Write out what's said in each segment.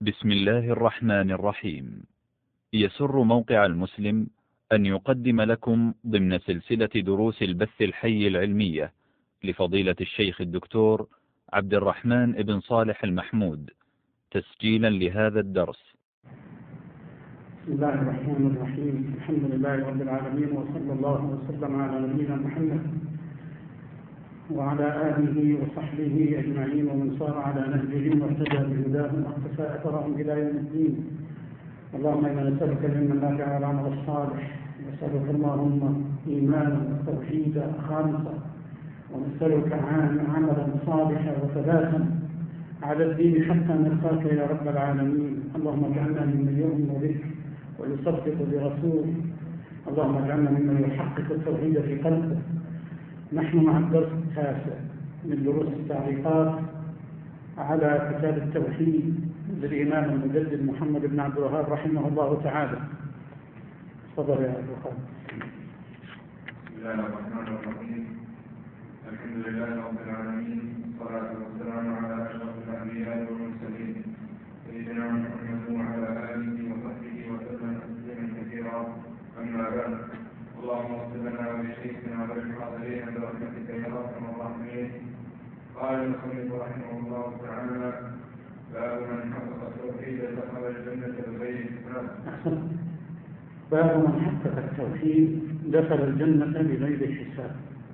بسم الله الرحمن الرحيم. يسر موقع المسلم أن يقدم لكم ضمن سلسلة دروس البث الحي العلمية لفضيلة الشيخ الدكتور عبد الرحمن بن صالح المحمود تسجيلا لهذا الدرس. بسم الله الرحمن الرحيم. الحمد لله رب العالمين، وصلى الله وسلم على نبينا محمد وعلى آله وصحبه أجمعين ومن صار على نهجهم واهتدى بهداهم واقتفى أثرهم إلى يوم الدين. اللهم إنا نسألك العلم النافع والعمل الصالح، ونسألك اللهم إيمانا وتوحيدا خالصا، ونسألك عملا صالحا وثباتا على الدين حتى نلقاك يا رب العالمين. اللهم اجعلنا ممن يؤمن بك ويصدق برسولك، اللهم اجعلنا ممن يحقق التوحيد في قلبه. نحن مع الدرس التاسع من دروس التعليقات على كتاب التوحيد للإمام المجدد محمد بن عبد الوهاب رحمه الله تعالى. تفضل يا أبو خالد. بسم الله الرحمن الرحيم. الحمد لله رب العالمين، والصلاة والسلام على أشرف الأنبياء والمرسلين سيدنا محمد وعلى آله وصحبه وسلم تسليما كثيرا. أما بعد، اللهم اغفر لنا ولشيخنا وللحاضرين برحمتك يا ارحم الراحمين. قال المصنف رحمه الله تعالى: باب من حقق التوحيد دخل الجنة بغير حساب. باب من حقق التوحيد دخل الجنة بغير حساب.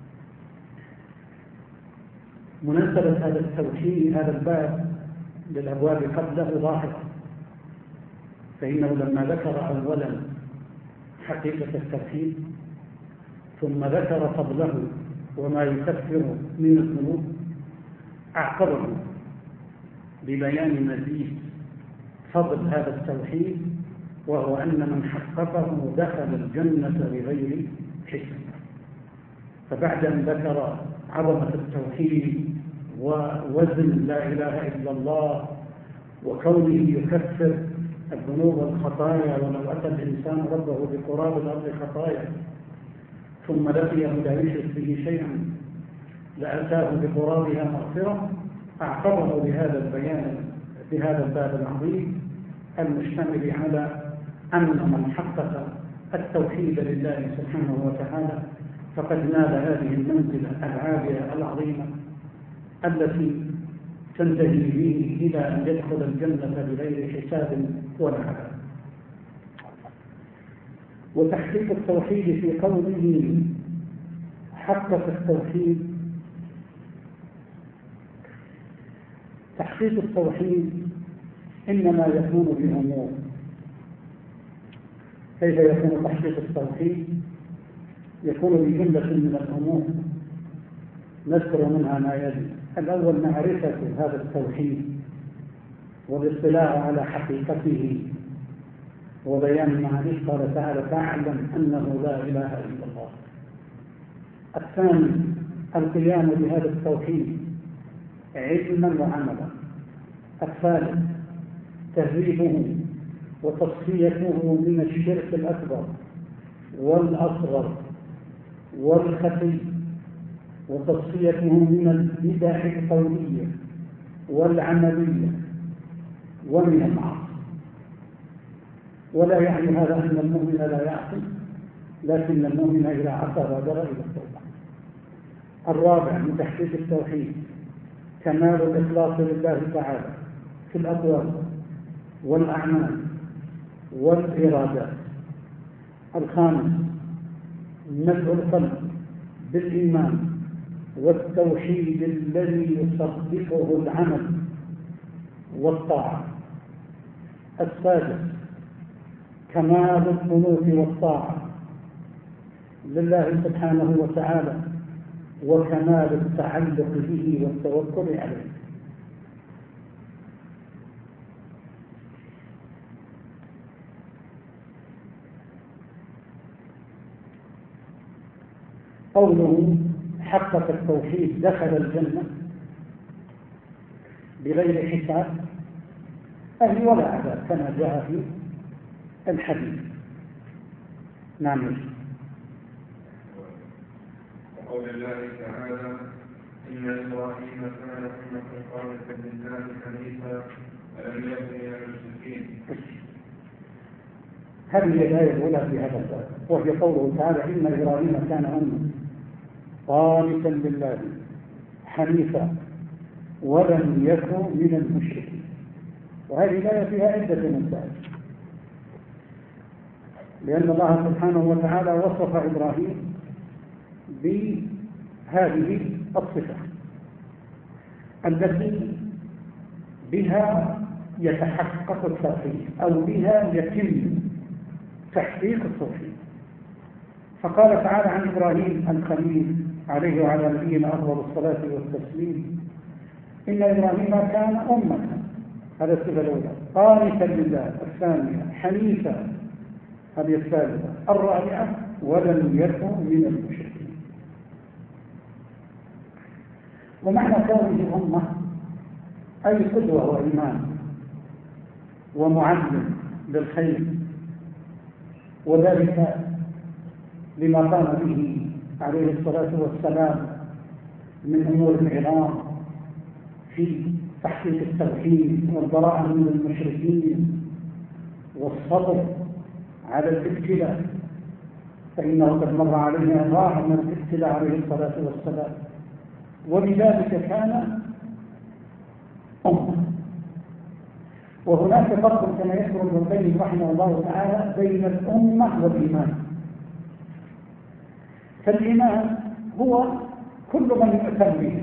مناسبة هذا التوحيد، هذا الباب للأبواب قبله ظاهرة، فإنه لما ذكر أولا حقيقة التوحيد ثم ذكر فضله وما يكفر من الذنوب أعقبه ببيان مزيد فضل هذا التوحيد، وهو أن من حققه دخل الجنة بغير حساب. فبعد أن ذكر عظمة التوحيد ووزن لا إله إلا الله وكونه يكفر الذنوب والخطايا، ولو أتى الإنسان ربه بقراب الأرض خطايا ثم لقيه لا يشرك به شيئا لأتاه بقرابها مغفرة، أعقبه بهذا البيان بهذا الباب العظيم المشتمل على أن من حقق التوحيد لله سبحانه وتعالى فقد نال هذه المنزلة العالية العظيمة التي تنتهي به إلى أن يدخل الجنة بغير حساب ولا عذاب. وتحقيق التوحيد في قوله حقق التوحيد، تحقيق التوحيد إنما يكون بأمور. كيف يكون تحقيق التوحيد؟ يكون بجملة من الأمور نذكر منها ما يلي. الأول معرفة هذا التوحيد والاطلاع على حقيقته وبيان معانيه. قال تعالى: فاعلم أنه لا إله إلا الله. الثاني القيام بهذا التوحيد علما وعملا. الثالث تهذيبه وتصفيته من الشرك الأكبر والأصغر والخفي، وتصفيته من البدع القولية والعملية ومن المعاصي. ولا يعني هذا أن المؤمن لا يعصي، لكن المؤمن إذا عصى بادر إلى التوبة. الرابع من تحقيق التوحيد كمال الإخلاص لله تعالى في الأقوال والأعمال والإرادات. الخامس ملء القلب بالإيمان والتوحيد الذي يصدقه العمل والطاعة. السادس كمال القنوت والطاعة لله سبحانه وتعالى وكمال التعلق به والتوكل عليه. قوله حقق التوحيد دخل الجنة بغير حساب أهل ولا عذاب كما جاء في الحديث. نعم. وقول الله تعالى: إن إبراهيم كان أمة قانتا لله حنيفا ولم يكن من هذه الآية الأولى في هذا الباب، وهي قوله تعالى: إن إبراهيم كان أمة قانتا لله حنيفا ولم يكن من المشركين. وهذه الآية فيها عدة مسائل، لأن الله سبحانه وتعالى وصف إبراهيم بهذه الصفة التي بها يتحقق التوحيد أو بها يتم تحقيق التوحيد. فقال تعالى عن إبراهيم الخليل عليه وعلى نبينا أفضل الصلاة والتسليم: إن إبراهيم كان أمة، هذا الصفة الأولى، قانتا لله، الثانية حنيفا، هذه الثالثة، الرابعة ولم يكن من المشركين. ومعنى كونه أمة أي قدوة وإمام ومعلم للخير، وذلك لما قام به عليه الصلاة والسلام من أمور العظام في تحقيق التوحيد والبراءة من المشركين والصبر على الابتلاء، فإنه قد مر عليه أنواع من الابتلاء عليه الصلاة والسلام، ولذلك كان أمة. وهناك فرق كما يذكر ابن القيم رحمه الله تعالى بين الأمة والإيمان. فالإيمان هو كل من يؤتم به،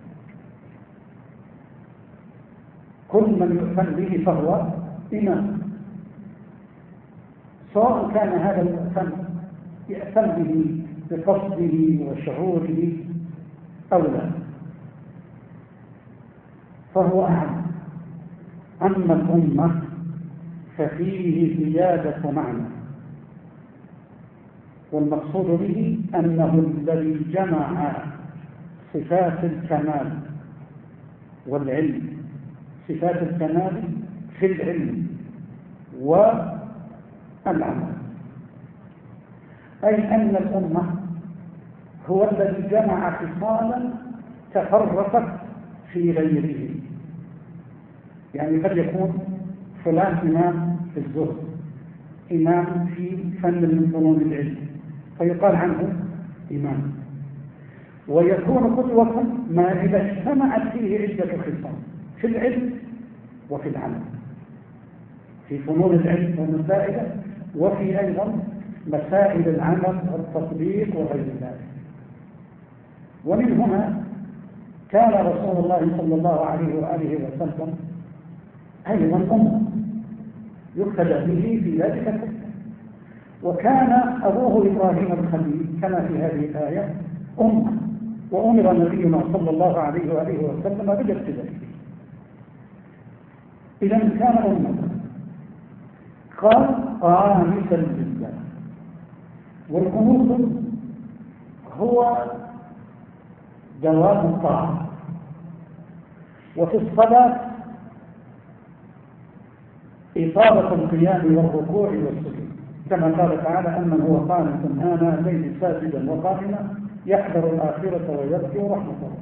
كل من يؤتم به فهو إيمان، سواء كان هذا المؤتم يأتم به بقصده وشعوره أو لا، فهو أعم. أما الأمة ففيه زيادة معنى، والمقصود به أنه الذي جمع صفات الكمال والعلم، صفات الكمال في العلم والعمل، أي أن الأمة هو الذي جمع خصالا تفرقت في غيره. يعني قد يكون فلان إمام في الزهد، إمام في فن من فنون العلم، فيقال عنه إمام، ويكون قدوة ما إذا اجتمعت فيه عدة خصال في العلم وفي العمل، في فنون العلم ومسائله، وفي أيضا مسائل العمل والتطبيق وغير ذلك. ومن هنا كان رسول الله صلى الله عليه وآله وسلم أيضا أمة يقتدى به في ذلك كله. وكان أبوه إبراهيم الخليل كما في هذه الآية أمة، وأمر نبينا صلى الله عليه وآله وسلم بالاقتداء به. إذا كان أمة. قال قانتا لله، والقنوت هو دوام الطاعة. وفي الصلاة إطالة القيام والركوع والسجود، كما قال تعالى: أمن هو قانت آناء الليل ساجدا وقائما يحذر الآخرة ويرجو رحمة الله.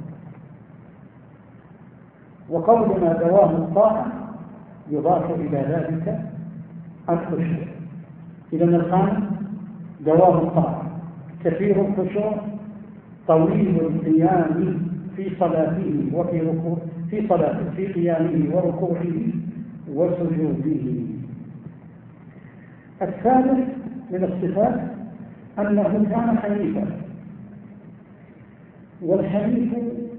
وقولنا دوام الطاعة يضاف إلى ذلك الخشوع. إذا القانت دوام الطاعة، كثير الخشوع، طويل القيام في صلاته وفي ركوعه، في صلاته في قيامه وركوعه وسجوده. الثالث من الصفات أنه كان حنيفا، والحنيف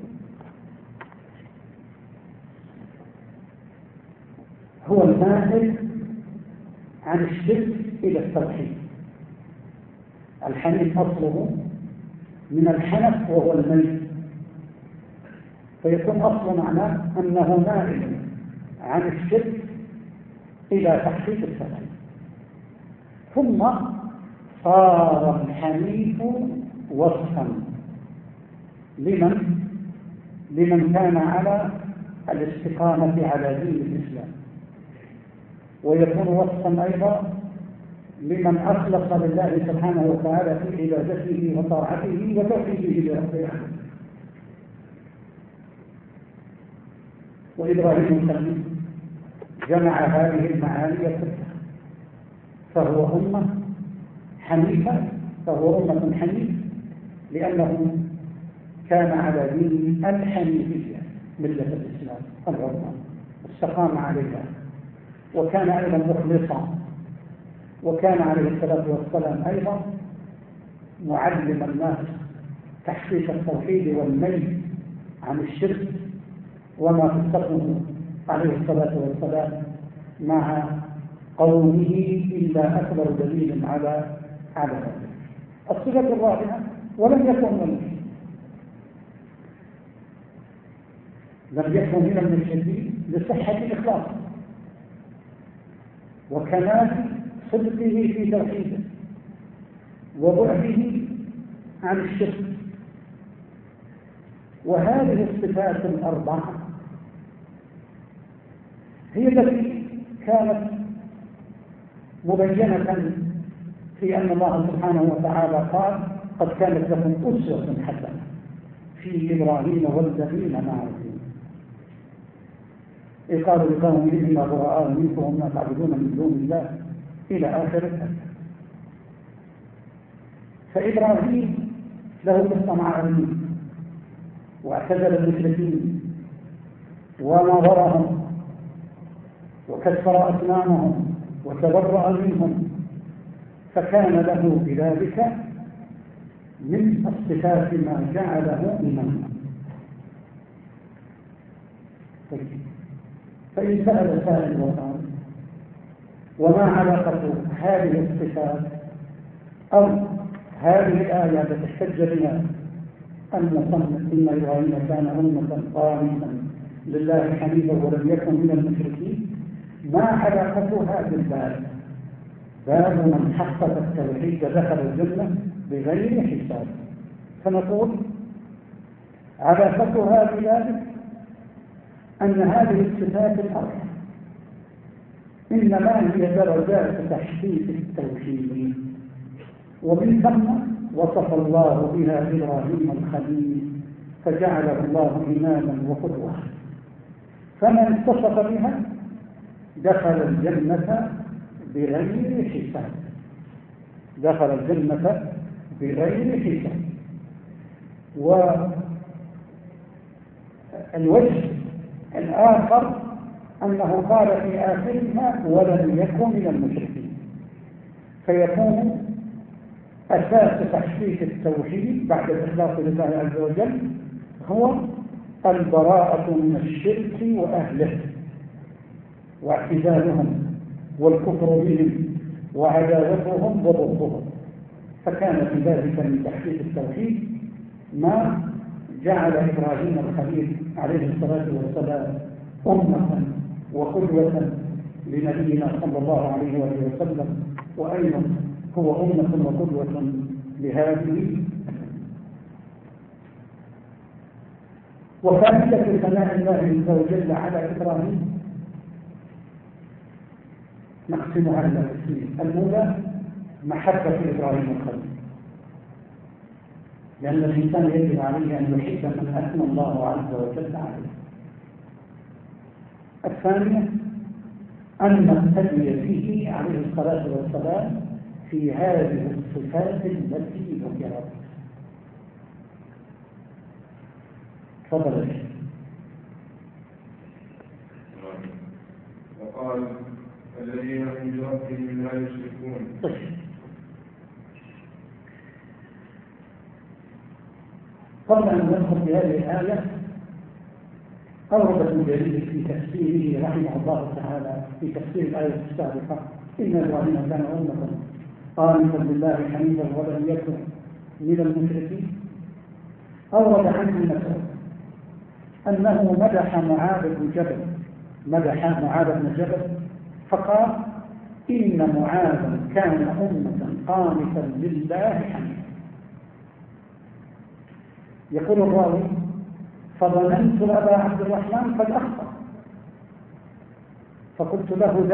هو المائل عن الشرك إلى التوحيد. الحنيف أصله من الحنف وهو الميل، فيكون أصل معناه أنه مائل عن الشرك إلى تحقيق التوحيد. ثم صار الحنيف وصفا لمن كان على الاستقامة على دين الإسلام، ويكون وصفا أيضا لمن أخلص لله سبحانه وتعالى في عبادته وطاعته وتوحيده لرب العالمين. وإبراهيم الخليل جمع هذه المعاني كلها، فهو أمة حنيفة، فهو أمة حنيفة لأنه كان على دين الحنيفية ملة الإسلام العظمى واستقام عليها، وكان أيضا مخلصا، وكان عليه الصلاة والسلام أيضا معلم الناس تحقيق التوحيد والميل عن الشرك، وما تصدقه عليه الصلاة والسلام مع قومه إلا أكبر دليل على ذلك. الصفة الرابعة: ولم يكن من المشركين لصحة الإخلاص وكمال صدقه في توحيده وبعده عن الشرك. وهذه الصفات الأربعة هي التي كانت مبينة في أن الله سبحانه وتعالى قال: قد كانت لكم أسوة حسنة في إبراهيم والذين معه إذ قالوا لقومهم إنا براء منكم وما تعبدون من دون الله إلى آخر الآية. فإبراهيم له قصة مع أبيه، واعتزل المشركين ونظرهم وكسر أصنامهم وتبرأ منهم، فكان له بذلك من الصفات ما جعله إماما. فإن سأل سائل وقال: وما علاقة هذه الصفات أو هذه الآية التي احتج بها المصنف إن إبراهيم كان أمة قانتا لله حنيفا ولم يكن من المشركين، ما علاقتها بالباب؟ باب من حقق التوحيد دخل الجنة بغير حساب. فنقول علاقتها بذلك أن هذه الصفات الأربعة إنما هي درجات تحقيق التوحيد، ومن ثم وصف الله بها إبراهيم الخليل فجعله الله إماما وقدوة. فمن اتصف بها دخل الجنة بغير حساب، دخل الجنة بغير حساب. والوجه الآخر أنه قال في آخرها: ولم يكن من المشركين، فيكون أساس تحقيق التوحيد بعد الإخلاص لله عز وجل هو البراءة من الشرك وأهله واعتزالهم والكفر بهم وعداوتهم وضدهم. فكان في ذلك من تحقيق التوحيد ما جعل إبراهيم الخليل عليه الصلاة والسلام أمة وقدوة لنبينا صلى الله عليه وسلم، وأيضا هو أمة وقدوة لهذه. وفائدة ثناء الله عز وجل على إبراهيم نقسمها إلى قسمين: الأولى محبة إبراهيم الخليل، لأن الإنسان يجب عليه أن يحب من أثنى الله عز وجل عليه. الثانية أن نقتدي به عليه الصلاة والسلام في هذه الصفات التي ذكرت. تفضل. وقال: الذين هم بربهم لا يشركون. قبل أن ندخل في هذه الآية، أورد ابن جرير في تفسيره رحمه الله تعالى في تفسير الآية السابقة: إن إبراهيم كان أمة قانتا لله حنيفا ولم يكن من المشركين. أورد عنه مسعود أنه مدح معاذ بن جبل فقال: إن معاذا كان أمة قانتا لله حنيفا. يقول الراوي: فظننت أبا عبد الرحمن قد أخطأ، فقلت له: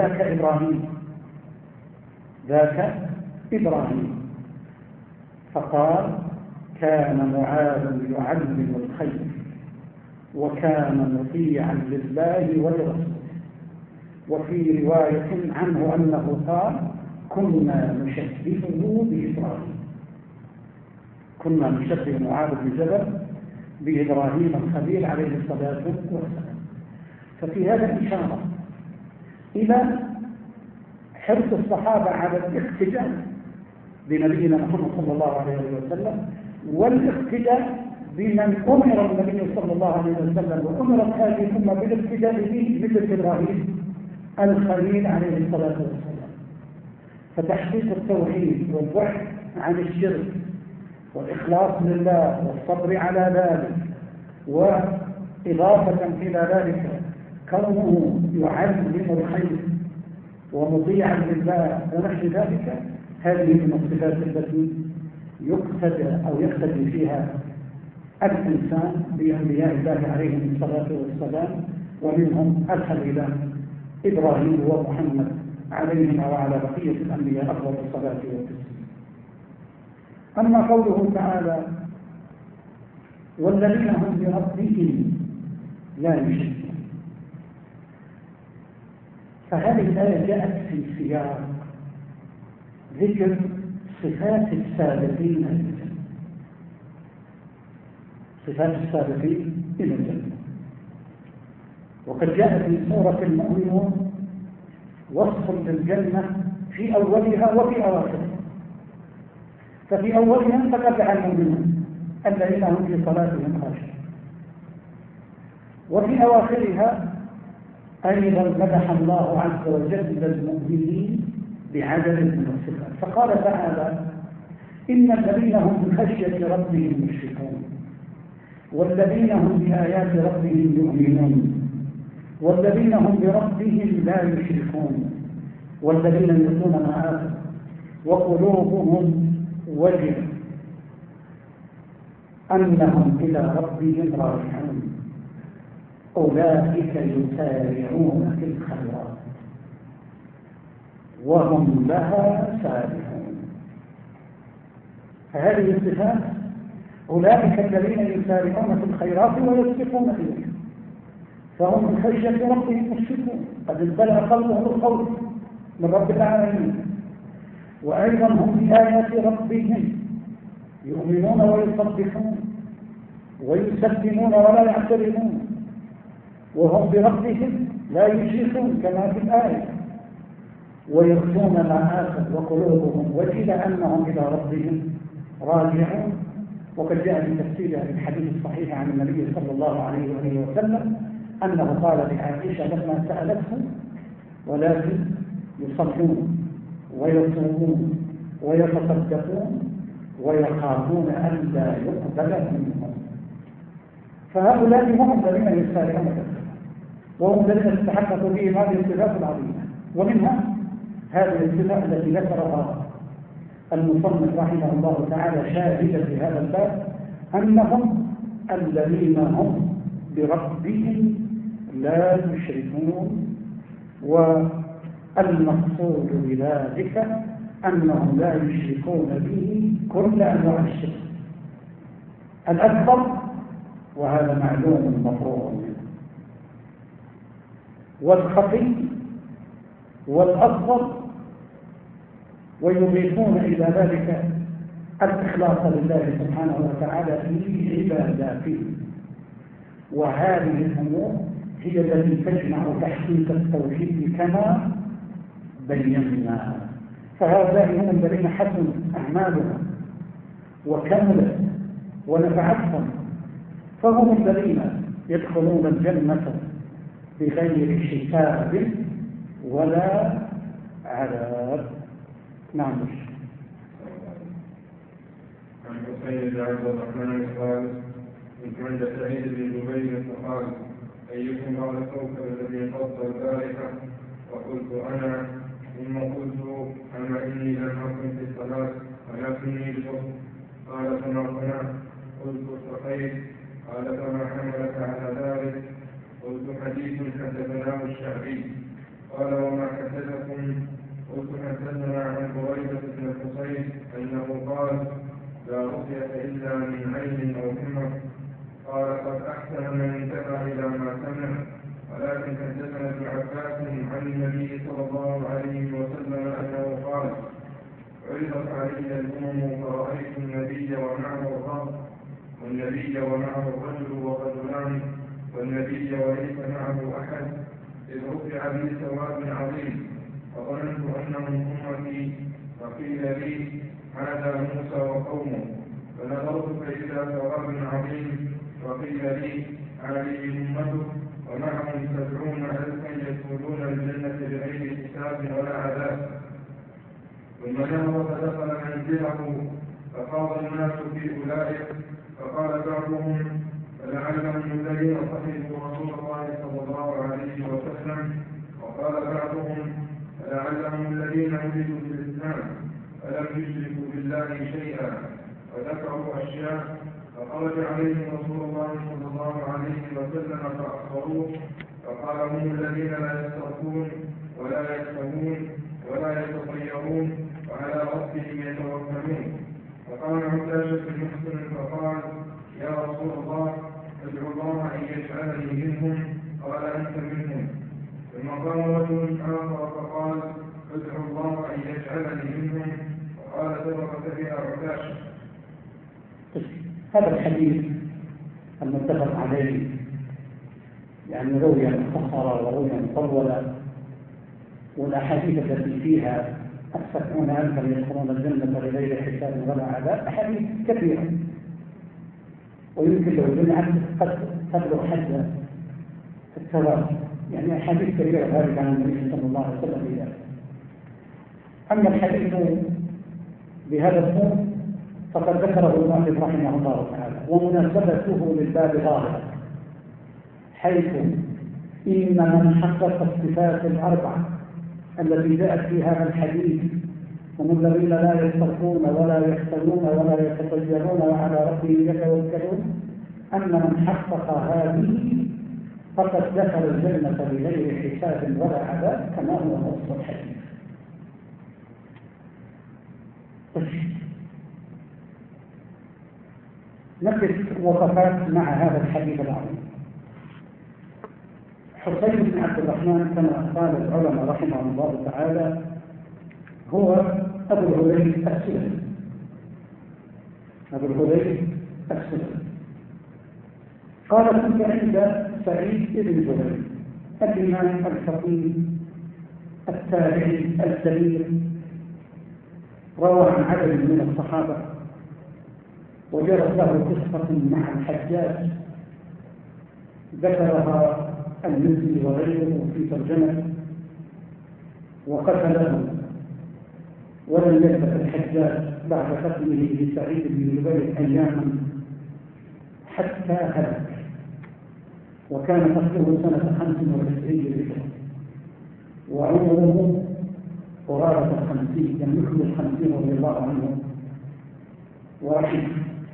ذاك إبراهيم. فقال: كان معاذ يعلم الخير وكان مطيعا لله ولرسوله وفي رواية عنه أنه قال كنا نشبهه بإبراهيم، كنا نشبه معاذ بن جبل بإبراهيم الخليل عليه الصلاة والسلام. ففي هذا إشارة إلى حرص الصحابة على الاقتداء بنبينا محمد صلى الله عليه وسلم، والاقتداء بمن أمر النبي صلى الله عليه وسلم وأمرت هذه الأمة بالاقتداء به مثل إبراهيم الخليل عليه الصلاة والسلام. فتحقيق التوحيد والبحث عن الشرك والإخلاص لله والصبر على ذلك، وإضافة إلى ذلك كونه يعلم الخير ومطيعا لله ونحو ذلك، هذه من الصفات التي يقتدي فيها الإنسان بأنبياء الله عليهم الصلاة والسلام، ومنهم الخليلان إبراهيم ومحمد عليهما وعلى بقية الأنبياء أفضل الصلاة والتسليم. أما قوله تعالى والذين هم بربهم لا يشركون، فهذه الآية جاءت في سياق ذكر صفات السابقين إلى الجنة، صفات السابقين إلى الجنة. وقد جاء في سورة المؤمنون وصف للجنة في أولها وفي أواخرها. ففي أولها تقطع المؤمنون الذين هم في صلاتهم خاشعون، وفي أواخرها أيضا مدح الله عز وجل المؤمنين بعدد من الصفات، فقال تعالى إن الذين هم بخشية ربهم مشركون، والذين هم بآيات ربهم يؤمنون، والذين هم بربهم لا يشركون، والذين يؤتون ما آتوا وقلوبهم وجلة أنهم إلى ربهم راجعون أولئك يسارعون في الخيرات وهم لها سابقون. فهذه الصفات أولئك الذين يسارعون في الخيرات ويسبقون إليها، فهم من خشية ربهم مشركون، قد امتلأ قلبهم الخوف من رب العالمين. وأيضا هم بآيات ربهم يؤمنون ويصدقون ويسلمون ولا يعترضون، وهم بربهم لا يشركون كما في الآية، ويؤتون ما آتوا وقلوبهم وجلة أنهم إلى ربهم راجعون. وقد جاء في تفسير الحديث الصحيح عن النبي صلى الله عليه وسلم أنه قال لعائشة لما سألته ولكن يصلون ويصومون ويتصدقون ويخافون أن لا يقبل منهم. فهؤلاء هم الذين يسارعون في الخير، وهم الذين تتحقق بهم هذه الصفات العظيمة. ومنها هذه الصفات التي ذكرها المصنف رحمه الله تعالى شاهدة في هذا الباب أنهم الذين هم بربهم لا يشركون. والمقصود بذلك أنهم لا يشركون به كل أنواع الشرك الأكبر، وهذا معلوم مفروغ منه، والخفي والأصغر، ويضيفون إلى ذلك الإخلاص لله سبحانه وتعالى في عباداته. وهذه الأمور هي التي تجمع تحقيق التوحيد كما بينا. فهؤلاء هم الذين حسنوا أعمالهم وكملت ونفعتهم، فهم الذين يدخلون الجنة بغير حساب ولا عذاب. نعم. عن حسين بن عبد الرحمن قال كنت عند سعيد بن جبير فقال أيكم على الكوكب الذي قص البارحة؟ وقلت أنا، ثم قلت أما إني لم أكن في الصلاة ولكني بصوت. قال فما صنعت؟ قلت صحيت. قال فما حملك على ذلك؟ قلت حديث حدثناه الشعبي. قال وما حدثكم؟ قلت حدثنا عن بريدة بن الحصين أنه قال لا رقية إلا من عين أو حمر. قال قد أحسن من انتهى إلى ما سمع، ولكن حدثنا ابن عباس عن النبي صلى الله عليه وسلم أنه قال: عرضت علي الأمم فرأيت النبي ومعه الرهط، والنبي ومعه الرجل ورجلان، والنبي وليس معه أحد، إذ رفع بي سواد عظيم، فظننت أنهم أمتي، فقيل لي: هذا موسى وقومه، فنظرت فإذا سواد عظيم، فقيل لي: هذه أمته ومعهم 70,000 يدخلون الجنة بغير حساب ولا عذاب. ثم نهض فدخل منزله، فقال الناس في أولئك، فقال بعضهم: فلعلهم الذين صحبوا رسول الله صلى الله عليه وسلم، وقال بعضهم: فلعلهم الذين ولدوا في الإسلام فلم يشركوا بالله شيئا، وذكروا أشياء، فخرج عليهم رسول الله صلى الله عليه وسلم فأخبروه، فقال: هم الذين لا يسترقون ولا يكتمون ولا يتطيرون وعلى ربهم يتوكلون. فقال عكاشة بن محسن فقال: يا رسول الله، ادعو الله أن يجعلني منهم. قال: أنت منهم. ثم قام رجل آخر فقال: ادعو الله أن يجعلني منهم. وقال: سبقت بها عكاشة. هذا الحديث المتفق عليه يعني رؤيا مختصرة ورؤيا مطولة، والأحاديث التي فيها 70,000 يدخلون الجنة بغير حساب ولا عذاب أحاديث كثيرة، ويمكن لو جمعت قد تبلغ حد الثواب، يعني أحاديث كثيرة ذلك عن النبي صلى الله عليه وسلم في ذلك. أما الحديث بهذا الصوت فقد ذكره المؤلف رحمه الله تعالى، ومناسبته للباب ظاهرة، حيث إن من حقق الصفات الأربعة التي جاءت في هذا الحديث، ومن الذين لا يسترقون ولا يختلون ولا يتطيرون وعلى ربهم يتوكلون، أن من حقق هذه فقد دخل الجنة بغير حساب ولا عذاب، كما هو نص الحديث. نقف وقفات مع هذا الحديث العظيم. حسين بن عبد الرحمن كما قال العلماء رحمه الله تعالى هو أبو الهذيل السلمي، أبو الهذيل السلمي. قال: كنت عند سعيد بن جبير الإمام الفقيه التابعي الكبير، روى عن عدد من الصحابة، وجرت له قصة مع الحجاج ذكرها المزي وغيره في ترجمة، وقتله، ولم يثبت الحجاج بعد قتله لسعيد بن جبير أياما حتى هلك، وكان قتله سنة 95 هجرة، وعمره قرابة 50، لم يكمل 50 رضي الله عنه ورحمه.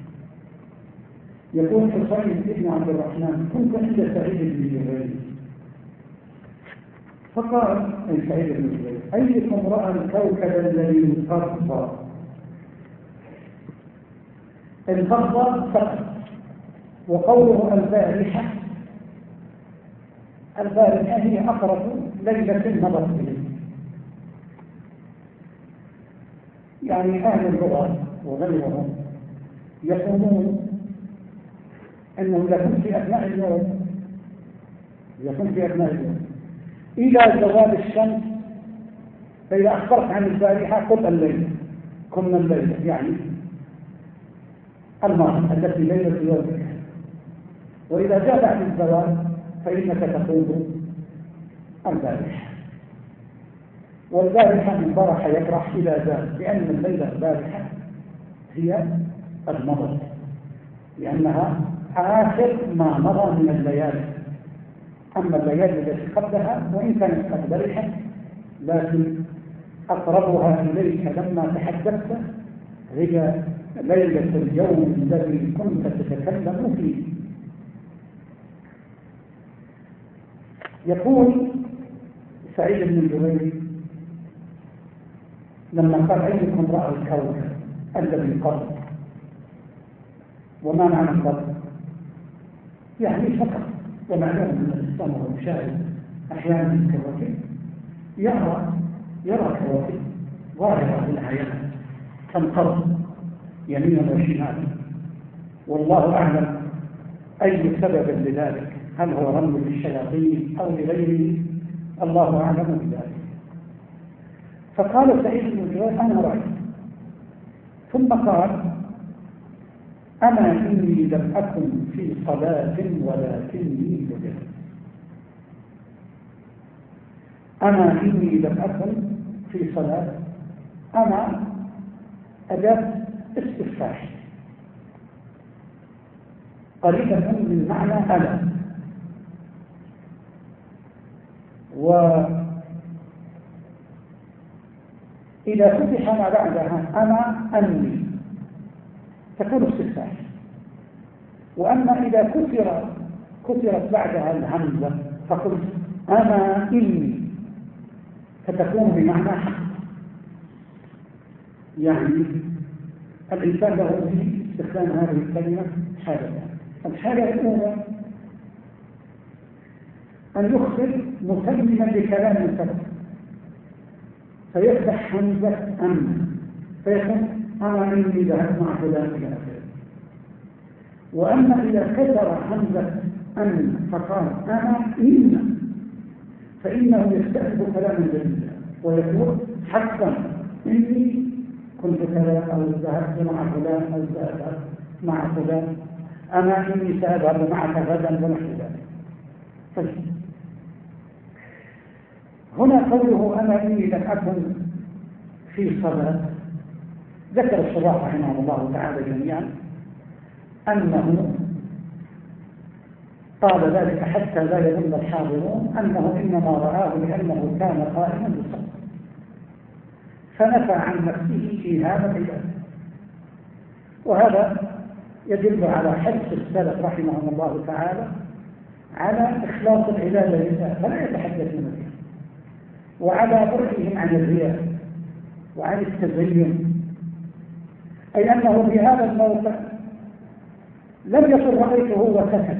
يقول حسين بن عبد الرحمن: كنت عند سعيد بن جبير، فقال سعيد بن جبير: أيكم رأى الكوكب الذي انقض؟ انقض فقط، وقوله البارحة هي أقرب ليلة مضت إليه. يعني أهل اللغة وغيرهم يقولون أنه يكون في أثناء اليوم، إلى زوال الشمس، فإذا أخبرت عن البارحة قل الليل، كنا الليل، يعني المرة التي ليلة يومك، وإذا جاء بعد الزوال فإنك تقول البارحة. والبارحة من برح يبرح إلى زال، لأن الليلة البارحة هي المضت، لأنها آخر ما مضى من الليالي. أما الليالي التي قبلها وإن كانت قد برحت، لكن أقربها إليك لما تحدثت هي ليلة اليوم الذي كنت تتكلم فيه. يقول سعيد بن جبير لما قال: أيكم رأى الكوكب الذي انقض؟ وما معنى القدر؟ يعني فقط، ومعلوم أن الإسلام هو مشاهد أحيانا الكواكب يرى كواكب ظاهرة بالعيان تنقض يمينا وشمالا، والله أعلم أي سبب لذلك، هل هو رمز للشياطين أو لغيره، الله أعلم بذلك. فقال سعيد بن جبير أنا رأيت، ثم قال أما إني لم أكن في صلاة ولكني لبثت. أما إني لم أكن في صلاة، أما أداة استفتاح قريبة من معنى أنا، وإذا فتح ما بعدها أنا أني تكون استفتاح، وأما إذا كثرت بعدها الهمزة فقلت أنا إني فتكون بمعنى حق. يعني الإنسان له في استخدام هذه الكلمة حالتان. الحالة الأولى أن يخبر مسلما بكلام سبق فيفتح همزة أن فيقول أنا إني ذهبت مع فلان إلى آخره. وأما إذا كثر همزة أن فقال أنا إن فإنه يستأنف كلاما جديدا ويقول حقا إني كنت كذا أو ذهبت مع فلان أو ذهبت مع فلان، أنا إني سأذهب معك غدا ونحو ذلك. طيب هنا قوله أنا إني لم أكن في صلاة، ذكر الشراح رحمه الله تعالى جميعا أنه قال ذلك حتى لا يظن الحاضرون أنه إنما رآه لأنه كان قائما بالصلاة، فنفى عن نفسه في هذا العبادة. وهذا يدل على حرص السلف رحمهم الله تعالى على إخلاص العبادة لله فلا يتحدثون بها، وعلى برئهم عن الرياء وعن التزين، أي أنه في هذا الموقع لم يكن رأيته وسكت،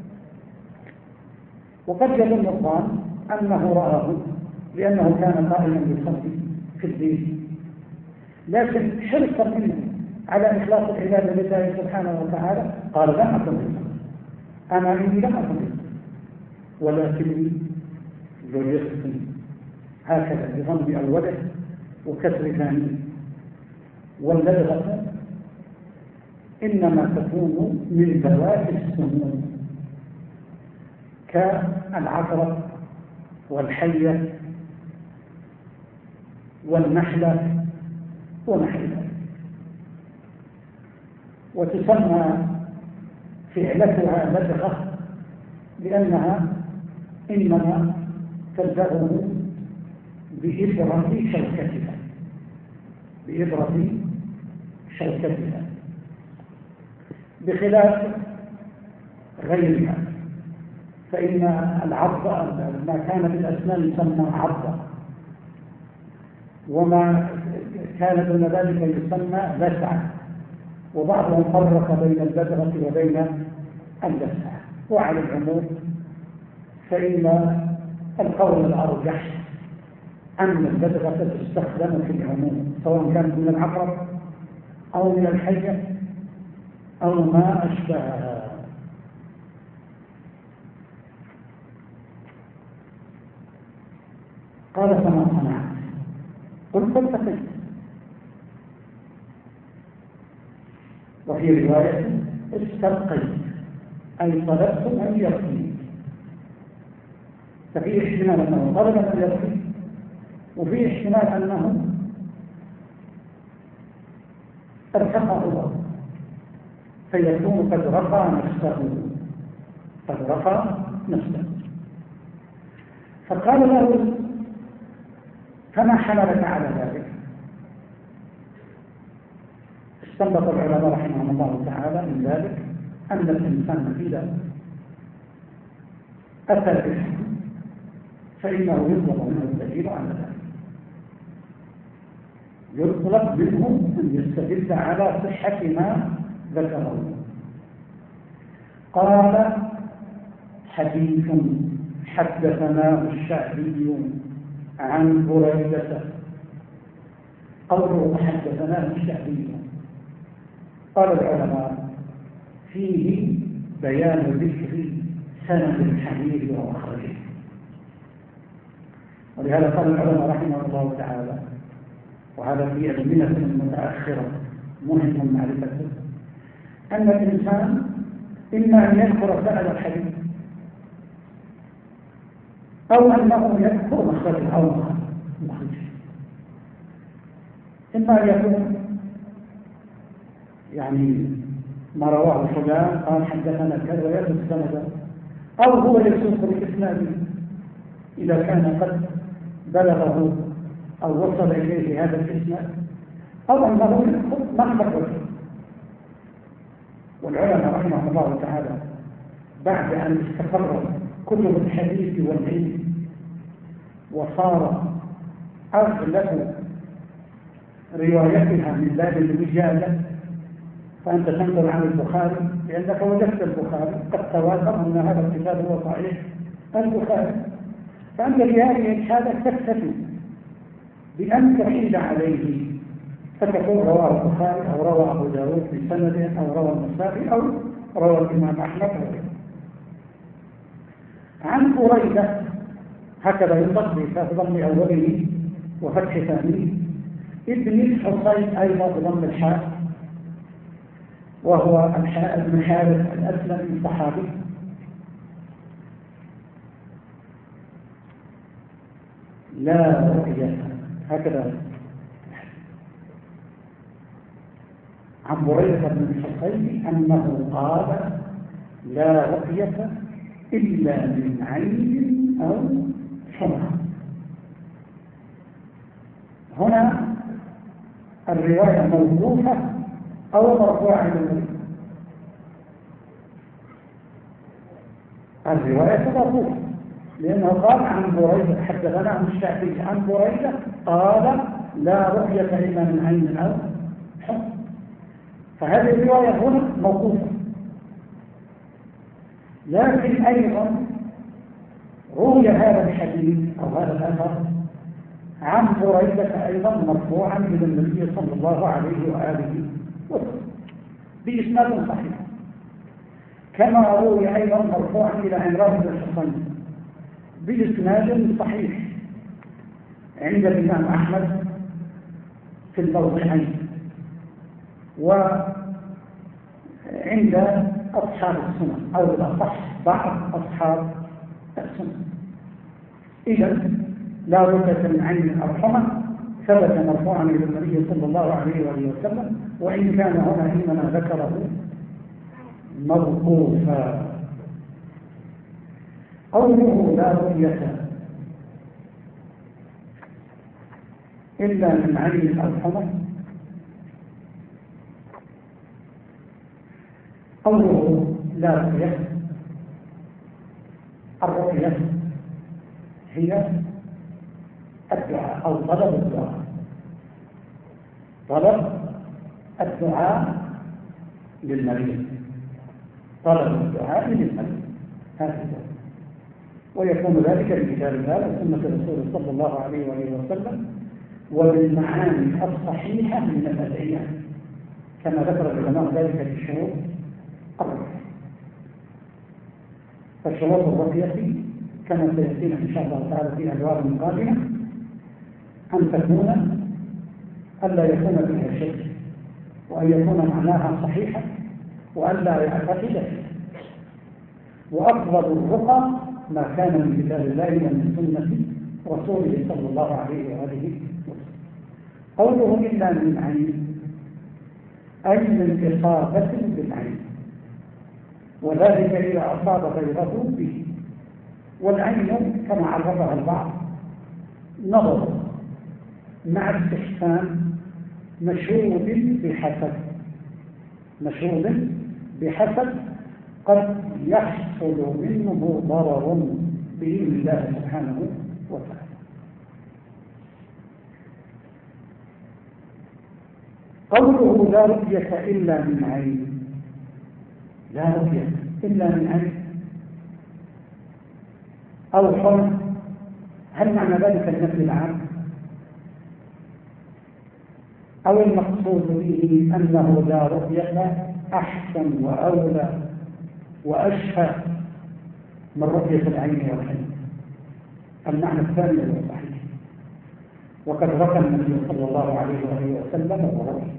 وقد يظن الظان أنه رآه لأنه كان قائما بالصلاة في الدين، لكن حرصا منه على إخلاص العبادة لله سبحانه وتعالى قال لم أكن بالصلاة، أنا إني لم أكن بالصلاة ولكني جلست هكذا بضم أوله وكسر ثانيه. والبلغة إنما تكون من ذوات السموم كالعقرب والحية والنحلة ونحو ذلك، وتسمى فعلتها لدغة لأنها إنما تلدغه بإبرة شوكتها بخلاف غيرها، فإن العض ما كان بالأسنان يسمى عض، وما كان دون ذلك يسمى لسع، وبعضهم فرق بين البذرة وبين اللسع. وعلى العموم فإن القول الأرجح أن البذرة تستخدم في العموم سواء كانت من العقرب أو من الحية أو ما أشبهها. قال فما صنعت؟ قلت فالتقيت. وفي رواية استرقيت أي طلبت أن يرقي، ففي احتمال أنه طلب أن يرقي، وفي احتمال أنه ارتقى الله فيكون قد رقى نفسه. فقال له فما حملك على ذلك؟ استنبط العلماء رحمهم الله تعالى من ذلك أن الإنسان إذا أتى به فإنه يطلب منه الدليل على ذلك، يطلب منه أن يستدل على صحة ما ذكره. قال حديث حدثناه الشعبي عن بريدة قوله حدثنا الشعبي. قال العلماء فيه بيان ذكر سند الحديث ومخرجه، ولهذا قال العلماء رحمه الله تعالى، وهذا في علمنا المتأخرة مهم معرفته، أن الإنسان إما أن يذكر سند الحديث أو أنه يذكر مخرجه أو مخرجه. إما أن يكون يعني ما رواه فلان قال حدثنا كذا ويأخذ سندا، أو هو يسوق بإسناده إذا كان قد بلغه أو وصل إليه هذا الإسناد، أو أنه يأخذ مخرجه. والعلماء رحمه الله تعالى بعد أن استقرت كتب الحديث والعلم وصار أغلب روايتها من باب الوجادة، فأنت تنظر عن البخاري لأنك وجدت البخاري قد تواتر أن هذا الكتاب هو صحيح البخاري، فأنت بهذه الحالة تكتفي بأن تحيل عليه، فتقول رواه البخاري أو روى أبو داود بسنده أو روى النسائي أو روى الإمام أحمد. عن بريدة هكذا ينطق بضم أوله وفتح ثانيه، ابن الحصين أيضا بضم الحاء، وهو ابن حارث الأسلمي الصحابي، لا رؤية هكذا. عن بريدة بن الحصين أنه قال لا رؤية إلا من عين أو حمى. هنا الرواية موقوفة أو مرفوعة إلى النبي؟ الرواية موقوفة، لأنه قال عن بريدة حدثنا عن الشعبي عن بريدة قال لا رؤية إلا من عين أو حمى، فهذه الرواية هنا موقوفة. لكن أيضا روي هذا الحديث أو هذا الأثر عن بريدة أيضا مرفوعا إلى النبي صلى الله عليه وآله وسلم بإسناد صحيح، كما روي أيضا مرفوعا إلى عمران بن الحصين بإسناد صحيح عند الإمام أحمد في الموضعين وعند أصحاب السنن أو الأصح بعض أصحاب السنن. إذن لا رؤية من عين أو حمى ثبت مرفوعا إلى النبي صلى الله عليه وآله وسلم، وإن كان هنا إنما ذكره موقوفا. قوله لا رؤية إلا من عين أو حمى، قوله لا رؤية، الرؤية هي الدعاء أو طلب الدعاء، طلب الدعاء للمريض، طلب الدعاء للمريض هكذا، ويكون ذلك بكتاب الله وسنة الرسول صلى الله عليه وسلم وبالمعاني الصحيحة من الأدعية، كما ذكر العلماء ذلك في الشروط الرقية. فالشروط الرقية كما سيأتينا إن شاء الله تعالى في أبواب قادمة أن تكون ألا يكون فيها شرك، وأن يكون معناها صحيحة، وأن لا يعتقد فيها. وأفضل الرقى ما كان من كتاب الله ومن سنة رسوله صلى الله عليه وآله وسلم. قوله إلا من عين أي من إصابة بالعين، وذلك إذا أصاب غيره به. والعين كما عرفها البعض نظر مع استحسان مشهود بحسب قد يحصل منه ضرر بإذن الله سبحانه وتعالى. قوله لا رؤية إلا من عين، لا رؤية إلا من عين أو حمى، هل هل معنى ذلك النفي العام؟ أو المقصود به أنه لا رؤية أحسن وأولى وأشهى من رؤية العين والحلم؟ المعنى الثاني هو صحيح، وقد رأى النبي صلى الله عليه وآله وسلم ورؤيه.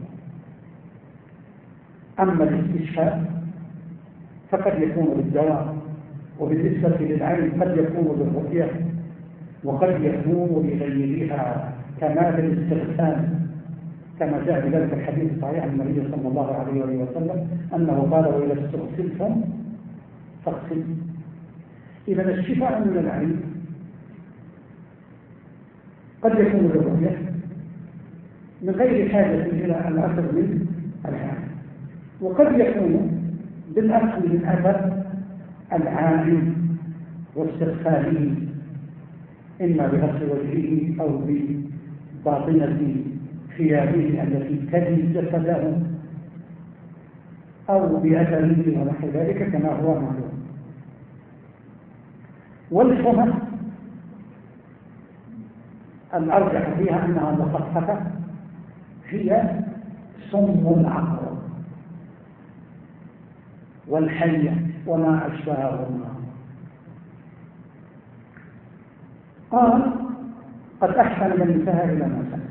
أما الاستشهاد فقد يكون للدواء، وبالنسبة للعين قد يكون للرؤية، وقد يكون لغيرها كمال الاستغسال، كما جاء بذلك الحديث الصحيح عن النبي صلى الله عليه وسلم أنه قال: وإذا استغسلتم فاغسلوا. إذا الشفاء من العين قد يكون للرؤية من غير حاجة إلى الأثر من العين، وقد يكون بالأخذ من أثر العين واستغساله، إما بغسل وجهه أو بباطنة ثيابه التي تلي جسده أو بأثره ونحو ذلك كما هو معلوم. والحمى الأرجح فيها أنها مخففة، هي سم العقرب والحية وما أشبههما. قال: قد أحسن من انتهى إلى ما سمع،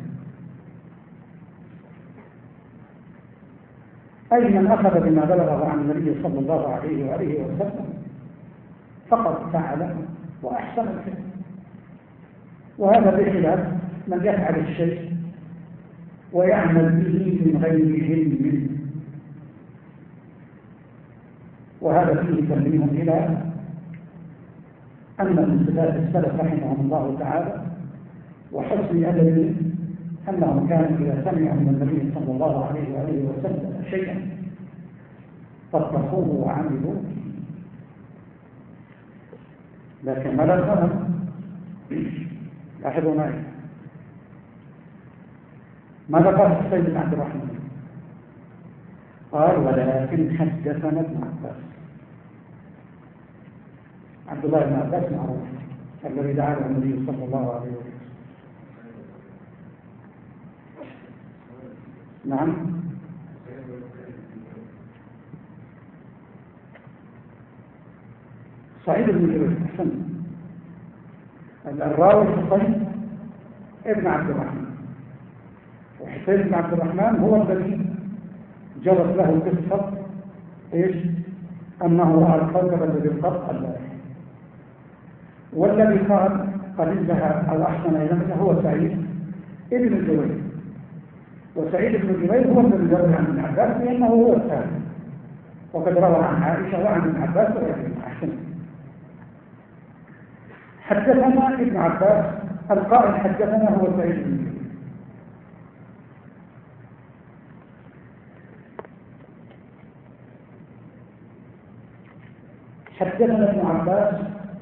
أي من أخذ بما بلغه عن النبي صلى الله عليه وآله وسلم فقد فعل وأحسن الفعل، وهذا بخلاف من يفعل الشيء ويعمل به من غير علم، وهذا فيه تنبيه إلى أن من صفات السلف رحمهم الله تعالى وحسن أدبه أنهم كانوا إذا سمعوا من النبي صلى الله عليه وآله وسلم شيئا طبقوه وعملوا، لكن ماذا الفهم؟ لاحظوا معي ماذا قال السيد بن عبد الرحمن؟ قال: ولكن حدثنا ابن عباس. عبد الله بن عباس معروف الذي دعا له النبي صلى الله عليه وسلم. نعم، سعيد بن جبير أحسن. الراوي حسين ابن عبد الرحمن، وحسين بن عبد الرحمن هو الذي جرت له قصة ايش؟ أنه رأى الكوكب الذي قد الله، والذي قال قد انتهى أو أحسن إلى مثله هو سعيد ابن جبير. وسعيد بن جبير هو الذي روى عن ابن عباس لأنه هو الثاني، وقد روى عن عائشة وعن ابن عباس وابن أحسن. حدثنا ابن عباس، القائل حدثنا هو سعيد بن جبير. حدثنا ابن عباس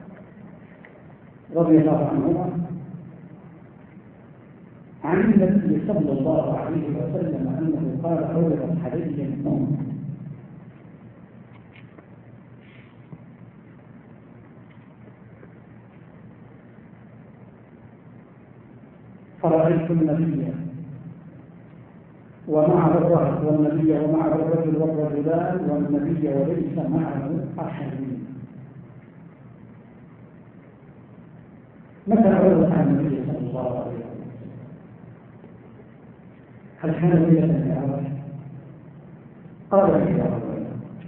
رضي الله عنهما عن النبي صلى الله عليه وسلم أنه قال: عرضت علي النوم فرأيت النبي ومعه الرهط والنبي ومعه الرجل والرجلان والنبي وليس معه أحد. متى عرضت عن النبي صلى الله عليه وسلم؟ هل كان ليلة المعراج؟ قال: إلى ربنا.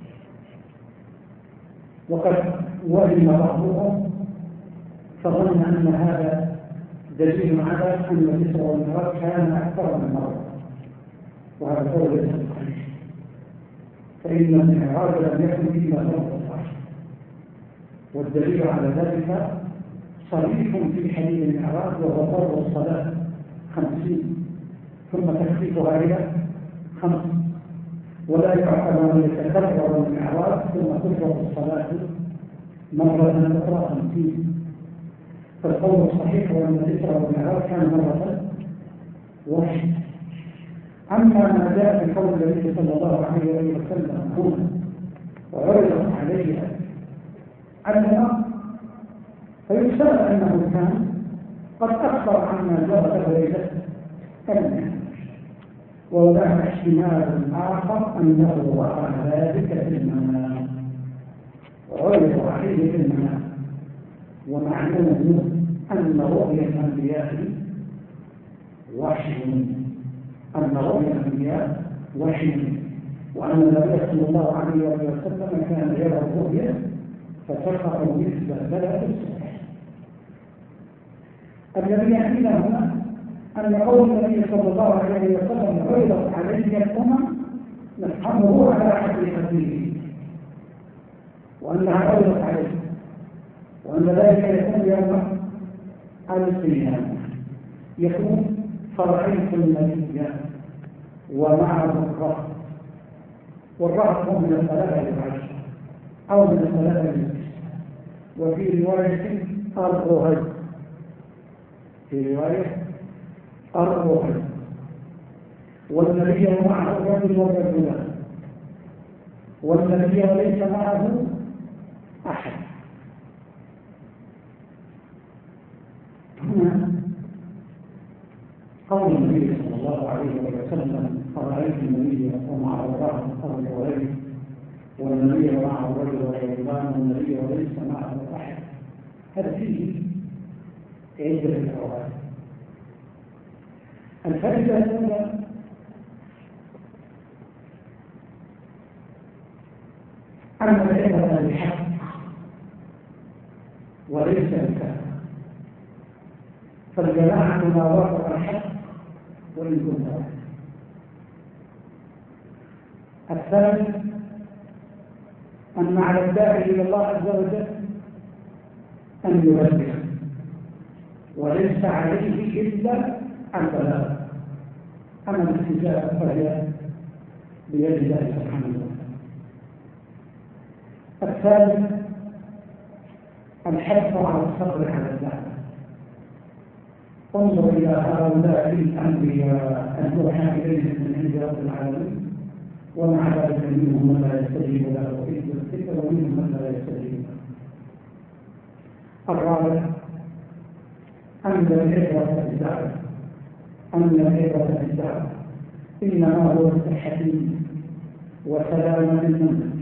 وقد وهم بعضهم فظن أن هذا دليل على أن الإسراء والمعراج كان أكثر من مرة، وهذا هو ليس صحيح، فإن المعراج لم يكن فيما مرة صحيح، والدليل على ذلك صريح في حديث المعراج، وهو فرض الصلاة 50 ثم تخفيفها إلى 5، ولا يعقل أن يتكرر المعراج ثم تفرض الصلاة مرة أخرى 50. فالقول الصحيح هو أن الإسراء والمعراج كان مرة واحدة. أما ما جاء في قول النبي صلى الله عليه وسلم هنا وعرضت عليها أنها، فيحسب أنه كان قد أخبر عما جرى ليلة المعراج، وهناك احتمال آخر أنه رأى ذلك في المنام، عرض عليه في المنام. ومعلوم أن رؤيا الأنبياء وحي، أن رؤيا الأنبياء وحي، وأن النبي صلى الله عليه وسلم كان يرى الرؤيا فتقع مثل بلد الصبح. الذي يعنينا هنا أن قول النبي صلى الله عليه وسلم عرضت عليه الأمم نفهمه على حقيقته، وأنها عرضت عليه، وأن ذلك يكون يوم القيامة. يكون فرعيت النبي ومعه الرهط، والرهط هو من 3 إلى 10 أو من 3 إلى 9، وفي رواية الرهط، في رواية الرهط، والنبي معه الرجل والرجلان، والنبي ليس معه أحد. هنا قول النبي صلى الله عليه وسلم فرأيت النبي ومعه الرهط أو الرهط، والنبي معه الرجل والرجلان، والنبي وليس معه أحد، هذا فيه عدة الفوائد. الفائدة الأولى أن العبرة بالحق وليس بالكذب، فالجماعة ما وافق الحق وإن كنت واحد. الثاني أن على الداعي إلى الله عز وجل أن يبلغ، وليس عليه إلا البلاغ، أما الاستجابة فهي بيد الله سبحانه وتعالى. الثالث الحث على الصبر على الدعوة. انظر إلى هؤلاء الأنبياء الموحى إليهم من عند رب العالمين، ومع ذلك منهم من لا يستجيب له وإذ الذكر، ومنهم من لا يستجيب له. الرابع أن العبرة بالدعوة، أن العبرة بالدعوة إنما هو الحكيم وسلام المنهج،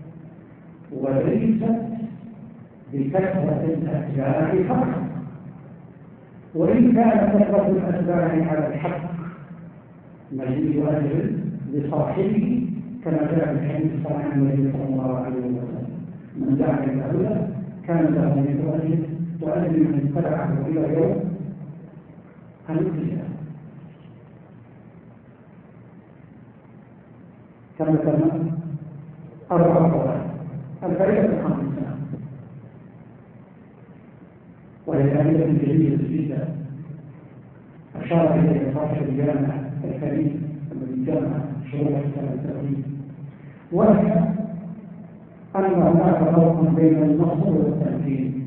وليست بكثرة الأتباع فقط، وإن كان كثرة الأتباع على الحق مزيد أجر لصاحبه، كما جاء في الحديث الصحيح عن النبي صلى الله عليه وسلم: من دعا إلى الهدى كان له من أجر وأجر من اتبعه إلى يوم القيامة. كما ذكرنا 4 فوائد. الفائدة الخامسة وهي فائدة جميلة جدا أشار إليها صاحب الجامع الكريم الذي جمع شروط التوحيد، وهي أن هناك فرق بين النصر والتمكين.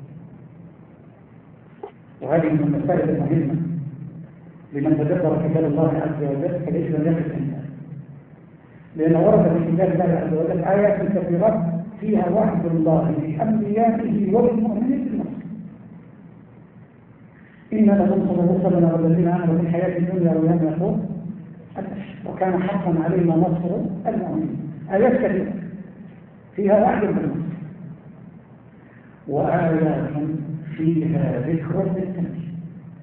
وهذه من المسائل المهمة لمن تدبر كتاب الله عز وجل، فليس لم يقف عندها، لأن ورد في كتاب الله عز وجل آيات كثيرات فيها وعد الله بأنبيائه والمؤمنين بالنصر. إننا ننصر رسلنا والذين آمنوا في الحياة الدنيا ويوم يقوم الأشهاد، وكان حقا علينا نصر المؤمنين. آيات كثيرة فيها وعد بالنصر، وآيات فيها ذكر للتمكين،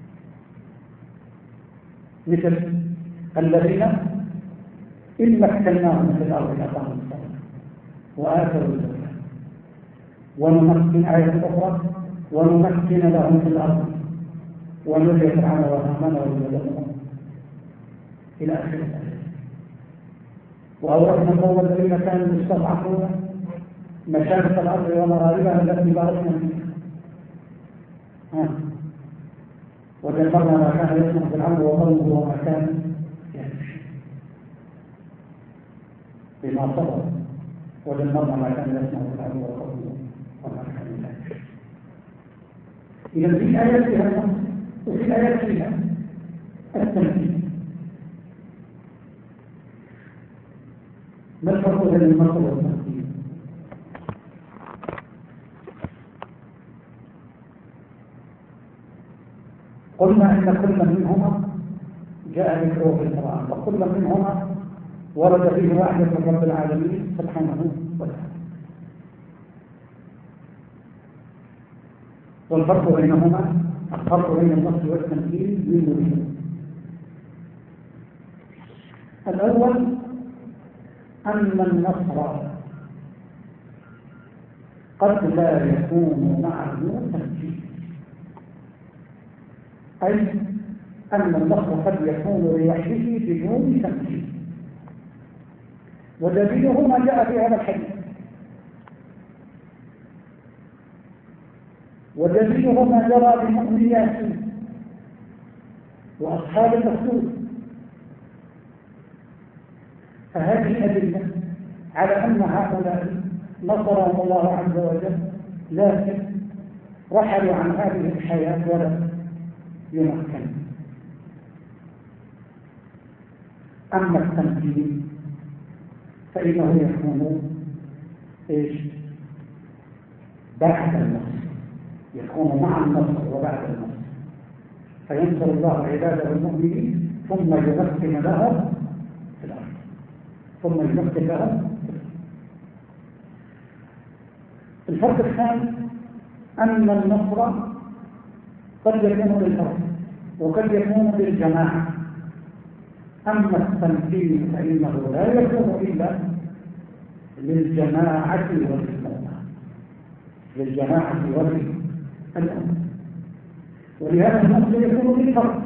مثل الذين إن مكناهم في الأرض أقاموا الصلاة وآتوا الزكاة، ونمكن آية أخرى ونمكن لهم في الأرض ونري فرعون وهامان وجنودهما إلى آخر الآية. وأورثنا القوم الذين كانوا يستضعفون مشارق الأرض ومغاربها التي باركنا فيها، ودمرنا ما كان يصنع فرعون وقومه وما كان يعمل بما صبر، ودمرنا ما كان يصنع فرعون وقومه وما كان يعمل. إذا في آيات فيها النصر وفي آيات فيها التمكين. ما الفرق بين النصر والتمكين؟ كل منهما جاء ذكره في القرآن، وكل منهما ورد فيه واحد من رب العالمين سبحانه وتعالى. والفرق بينهما الفرق بين النص والتمثيل من وجهين. الأول أن النصر قد لا يكون معه تمثيل، أي أن النصر قد يكون لوحده بدون تمثيل، ودليله ما جاء في هذا الحديث، ودليله ما جرى بمؤمن ياسين وأصحاب الرسول. فهذه الأدلة على أن هؤلاء نصرهم الله عز وجل، لكن رحلوا عن هذه الحياة ولم يمكنوا. أما التمثيل فإنه يكون بعد النصر، يكون مع النصر وبعد النصر، فينصر الله عباده المؤمنين ثم يمكن لهم في الأرض، ثم يمكن لهم. الفرق الثاني أن النصر قد يكون للفرد وقد يكون للجماعة، أما التمثيل فإنه لا يكون إلا للجماعة وللأمة، للجماعة وللأمة. ولهذا النصر يكون للفرد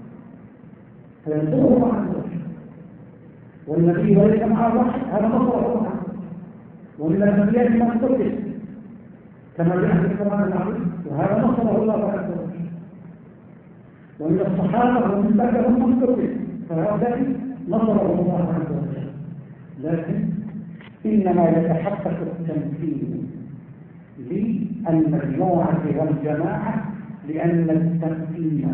فينصره عن ذلك، والنبي وليس مع الواحد هذا نصره عنه، ومن الأنبياء من قتل كما جاء في القرآن العظيم، وهذا نصره الله عز وجل. ومن الصحابة ومن بعدهم من قتل، فهؤلاء نصره الله عز وجل. لكن إنما يتحقق التمثيل للمجموعة والجماعة، لأن التمثيل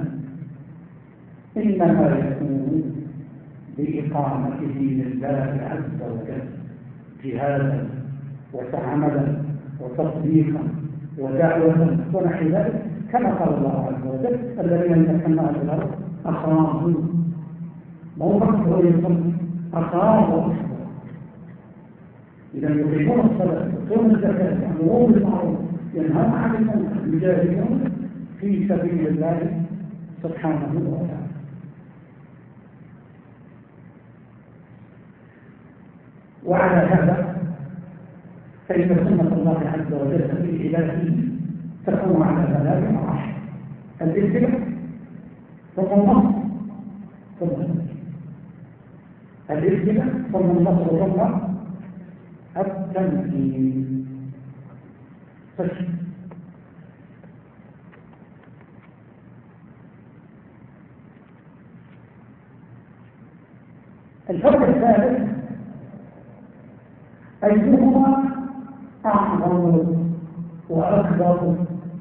إنما يكون بإقامته لله عز وجل جهادا وتعملا وتصديقا ودعوة ونحو ذلك، كما قال الله عز وجل: الذين مكناهم في الأرض أقاموا، موقفه يصلي أقاموا، إذا يقيمون الصلاة يؤتون الزكاة يأمرون بالمعروف ينهون عن المنكر يجاهدون في سبيل الله سبحانه وتعالى. وعلى هذا فإن سنة الله عز وجل في عباده تكون على ثلاث مراحل: الابتلاء ثم النصر ثم التمكين. الابتلاء ثم النصر ثم التمكين. الفرق الثالث: أيهما أعظم وأكبر،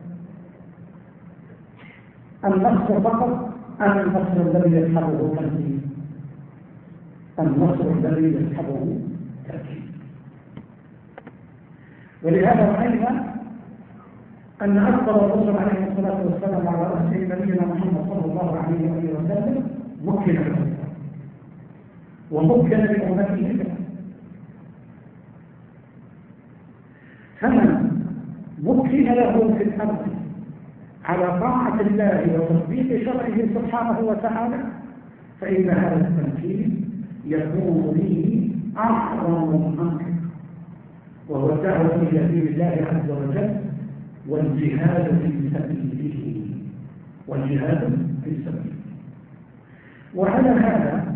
النصر فقط أم النصر الذي يصحبه تمكين؟ النصر الذي يصحبه تمكين. ولهذا رأينا أن أكثر الرسل عليه الصلاة والسلام على رأسه نبينا محمد صلى الله عليه وسلم مكن له ومكن لأمته له، فمن مكن له في الأرض على طاعة الله وتطبيق شرعه سبحانه وتعالى، فإن هذا التمكين يكون به أعظم منكر، وهو الدعوة إلى دين الله عز وجل والجهاد في سبيله، والجهاد في سبيله. وعلى هذا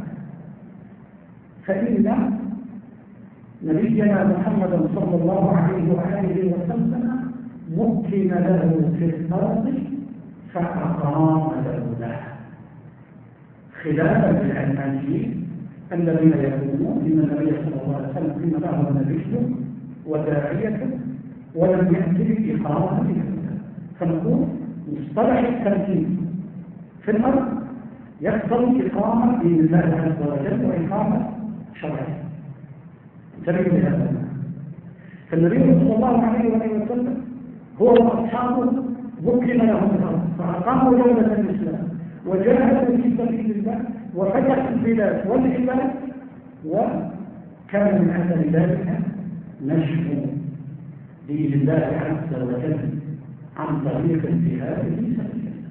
فإن نبينا محمد صلى الله عليه وآله وسلم مكن له في الأرض فأقام له، خلافا للعلمانيين الذين يقولون إن النبي صلى الله عليه وسلم إنما هو نبي وداعية ولم يأتي بإقامة، فنقول مصطلح التمكين في الأرض يقتضي إقامة دين الله عز وجل وإقامة شرعه. تبين هذا فالنبي صلى الله عليه وسلم هو وأصحابه مكن لهم الأرض فأقاموا دولة الإسلام وجاهدوا في سبيل الله وفتحوا البلاد والعباد، وكان من أثر ذلك نشر دين الله عز وجل عن طريق الجهاد في سبيل الله.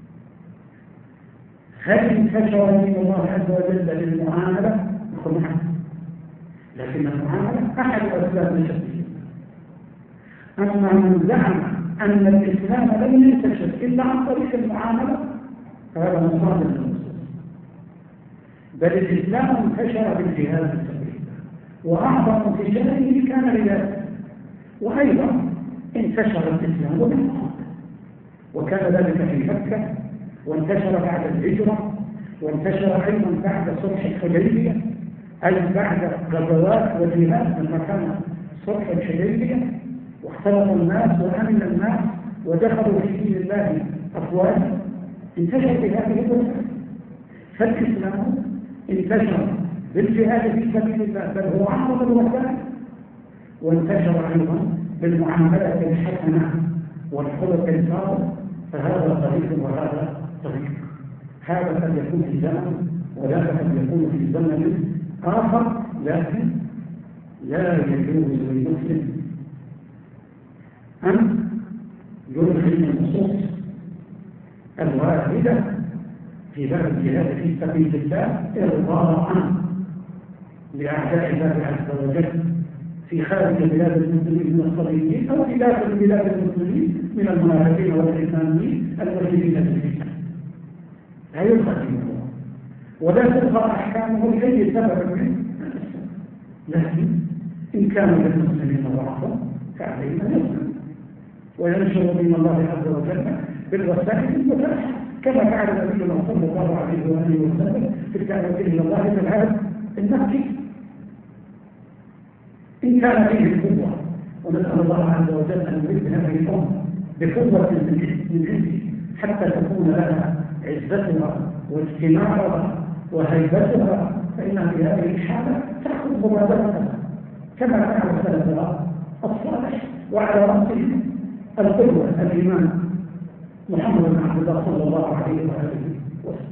هل انتشر دين الله عز وجل للمعاملة؟ نعم، لكن المعاملة أحد أسباب نشر. أما من زعم أن الإسلام لم ينتشر إلا عن طريق المعاملة فهذا مصادر للنصوص، بل الإسلام انتشر بالجهاد في سبيل الله، وأعظم انتشاره كان رياده، وأيضا انتشر الإسلام بالمعاملة، وكان ذلك في مكة، وانتشر بعد الهجرة، وانتشر أيضا بعد صلح الحديبية، أي بعد غزوات وجهاد لما كان صلح الحديبية، واختلط الناس وأمن الناس ودخلوا في دين الله أفواجا، انتشر بهذه الوسائل. فالإسلام انتشر بالجهاد في سبيل الله، بل هو أعظم الوسائل، وانتشر أيضا بالمعاملة الحسنة والخلق الصالح، فهذا طريق وهذا طريق. هذا قد يكون في زمن ولا قد يكون في زمن آخر، لكن لا يجوز للمسلم أن يدخل النصوص الواردة في باب الجهاد في سبيل الله إرضاء لأعداء الله عز وجل في خارج بلاد المسلمين من الصليبيين أو في داخل بلاد المسلمين من المنافقين والإسلاميين المسلمين في الإسلام. لا يدخل فيه ولا تظهر أحكامه لأي سبب منه، لكن إن كان للمسلمين ضعفا فعليهم أن يسلموا وينشر دين الله عز وجل بالوسائل المتاحة، كما فعل نبينا صلى الله عليه وآله وسلم في الدعوة إلى الله في العالم المكي. إن كان فيه القوة، ونسأل الله عز وجل أن يريد هذه الأمة بقوة من عنده حتى تكون لها عزتها واجتماعها وهيبتها، فإنها في هذه الحالة تأخذ مبادرتها كما فعل سلفها الصالح، وعلى رأسهم القدوة الإمام محمد بن عبد الله صلى الله عليه وآله وسلم.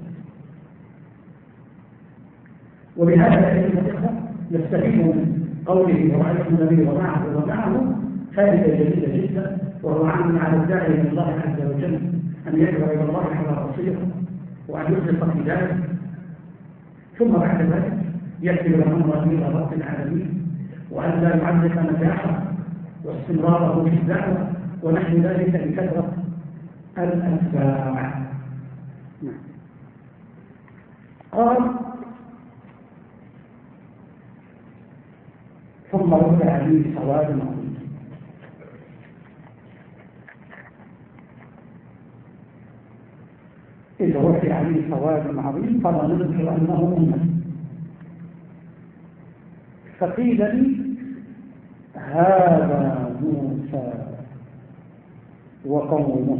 وبهذا أيها الإخوة نستفيد من قوله ورأيت النبي ومعه فائدة جميلة جدا، وهو عامل على الداعي إلى الله عز وجل أن يدعو إلى الله على بصيرة وأن يخلص في ذلك، ثم بعد ذلك يكتب الأمر إلى رب العالمين، وأن لا يعلق نجاحه واستمراره في الدعوة ونحن ذلك بكثرة الأتباع. قال ثم رد عليه سواد عظيم. إذا رد عليه سواد عظيم فلا نذكر أنه أمة. فقيل لي هذا موسى وقومه.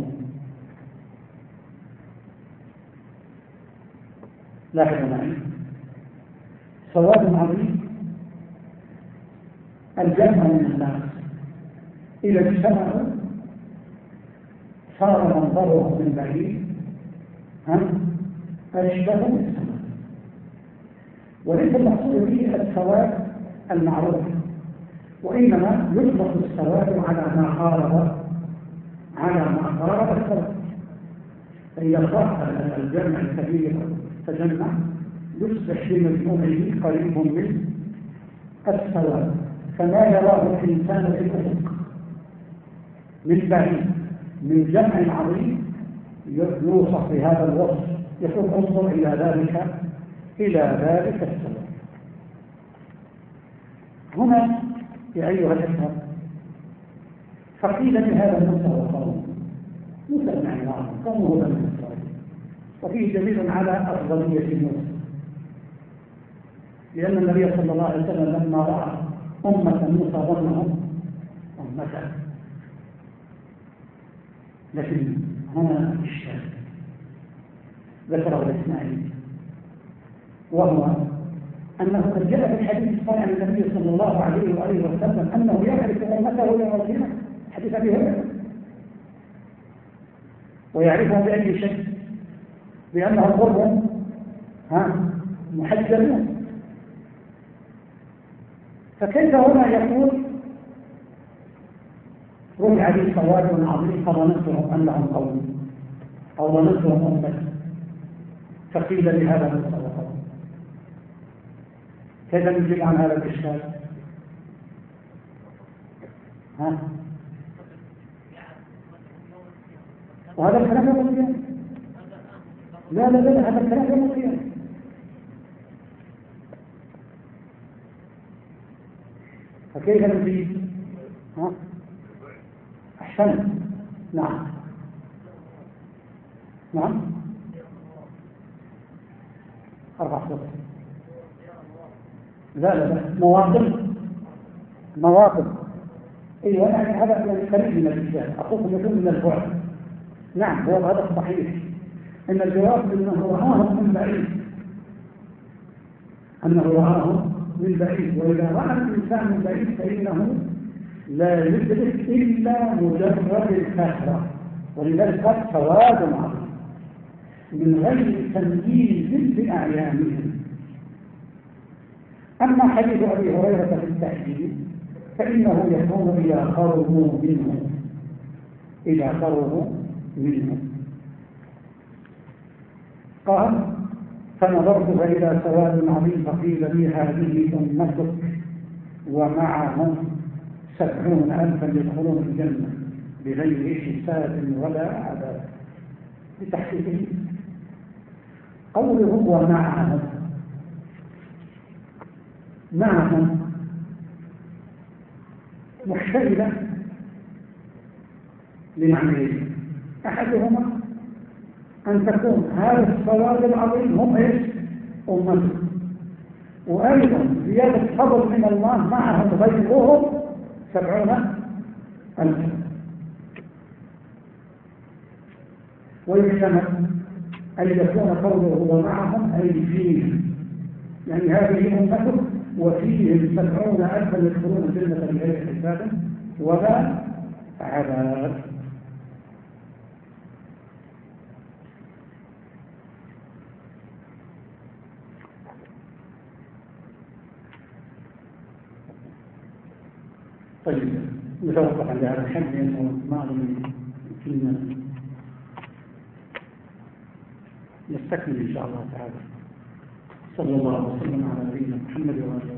لاحظوا معي سواد عظيم الجمع من الناس إذا اجتمعوا صار منظره من بعيد أشبه بالسماء، وليس المقصود به السواد المعروف، وإنما يطلق السواد على ما قارب السواد، فإذا صار الجمع الكبير تجمع يصبح بمجموعه قريب من السواد، فما يراه الإنسان في الأفق من بعيد من جمع عظيم يوصف بهذا الوصف، يقول انظر إلى ذلك السواد. هنا يا أيها الأخوة فقيل لهذا موسى وقومه. موسى بن عمران قومه بني إسرائيل، وفيه دليل على أفضلية موسى، لأن النبي صلى الله عليه وسلم لما رأى أمة موسى ظنهم أمته. لكن هنا إشكال ذكره الإسماعيلي، وهو أنه قد جاء في الحديث الصحيح عن النبي صلى الله عليه وآله وسلم أنه يعرف أمته يوم القيامة، حديث أبي هريرة، ويعرفها بأي شيء؟ لأنهم غر محجلون. فكيف هنا يقول رفع لي سواد عظيم فظننتهم أنهم قوم أو ظننتهم أمة، فقيل لهذا المستوى قوم. كيف نجيب عن هذا الإشكال؟ وهذا الكلام يوم القيامة. لا هذا الكلام يوم القيامة. فكيف نجيب؟ أحسن. نعم أربع صوت. لا مواطن. ايوه يعني هذا قريب من الإشكال، أخوكم يكون من البعد. نعم هو هذا صحيح، ان الجواب انه رآهم من بعيد، واذا رأى الانسان من بعيد فانه لا يدرك الا مجرد الكثرة، ولذلك قال سواد عظيم من غير تمييز باعيانهم. اما حديث ابي هريرة في التحديد فانه يكون اذا قربوا منه. قال فنظرت فإذا سواد عظيم فقيل لي هذه أمتك ومعهم 70,000 يدخلون الجنة بغير حساب ولا عذاب. بتحقيقه قوله ومعهم محتملة لمعنيين. أحدهما أن تكون هذا السواد العظيم هم أمته، وأيضا زيادة فضل من الله معهم غيرهم 70,000. ويحتمل أن يكون قوله ومعهم أي فيهم، يعني هذه أمته وفيهم 70,000 يدخلون الجنة بغير حساب ولا عذاب. طيب نتوقف عند هذا الحد لأنه معلوم يمكننا نستكمل إن شاء الله تعالى. صلى الله وسلم على نبينا محمد وعلى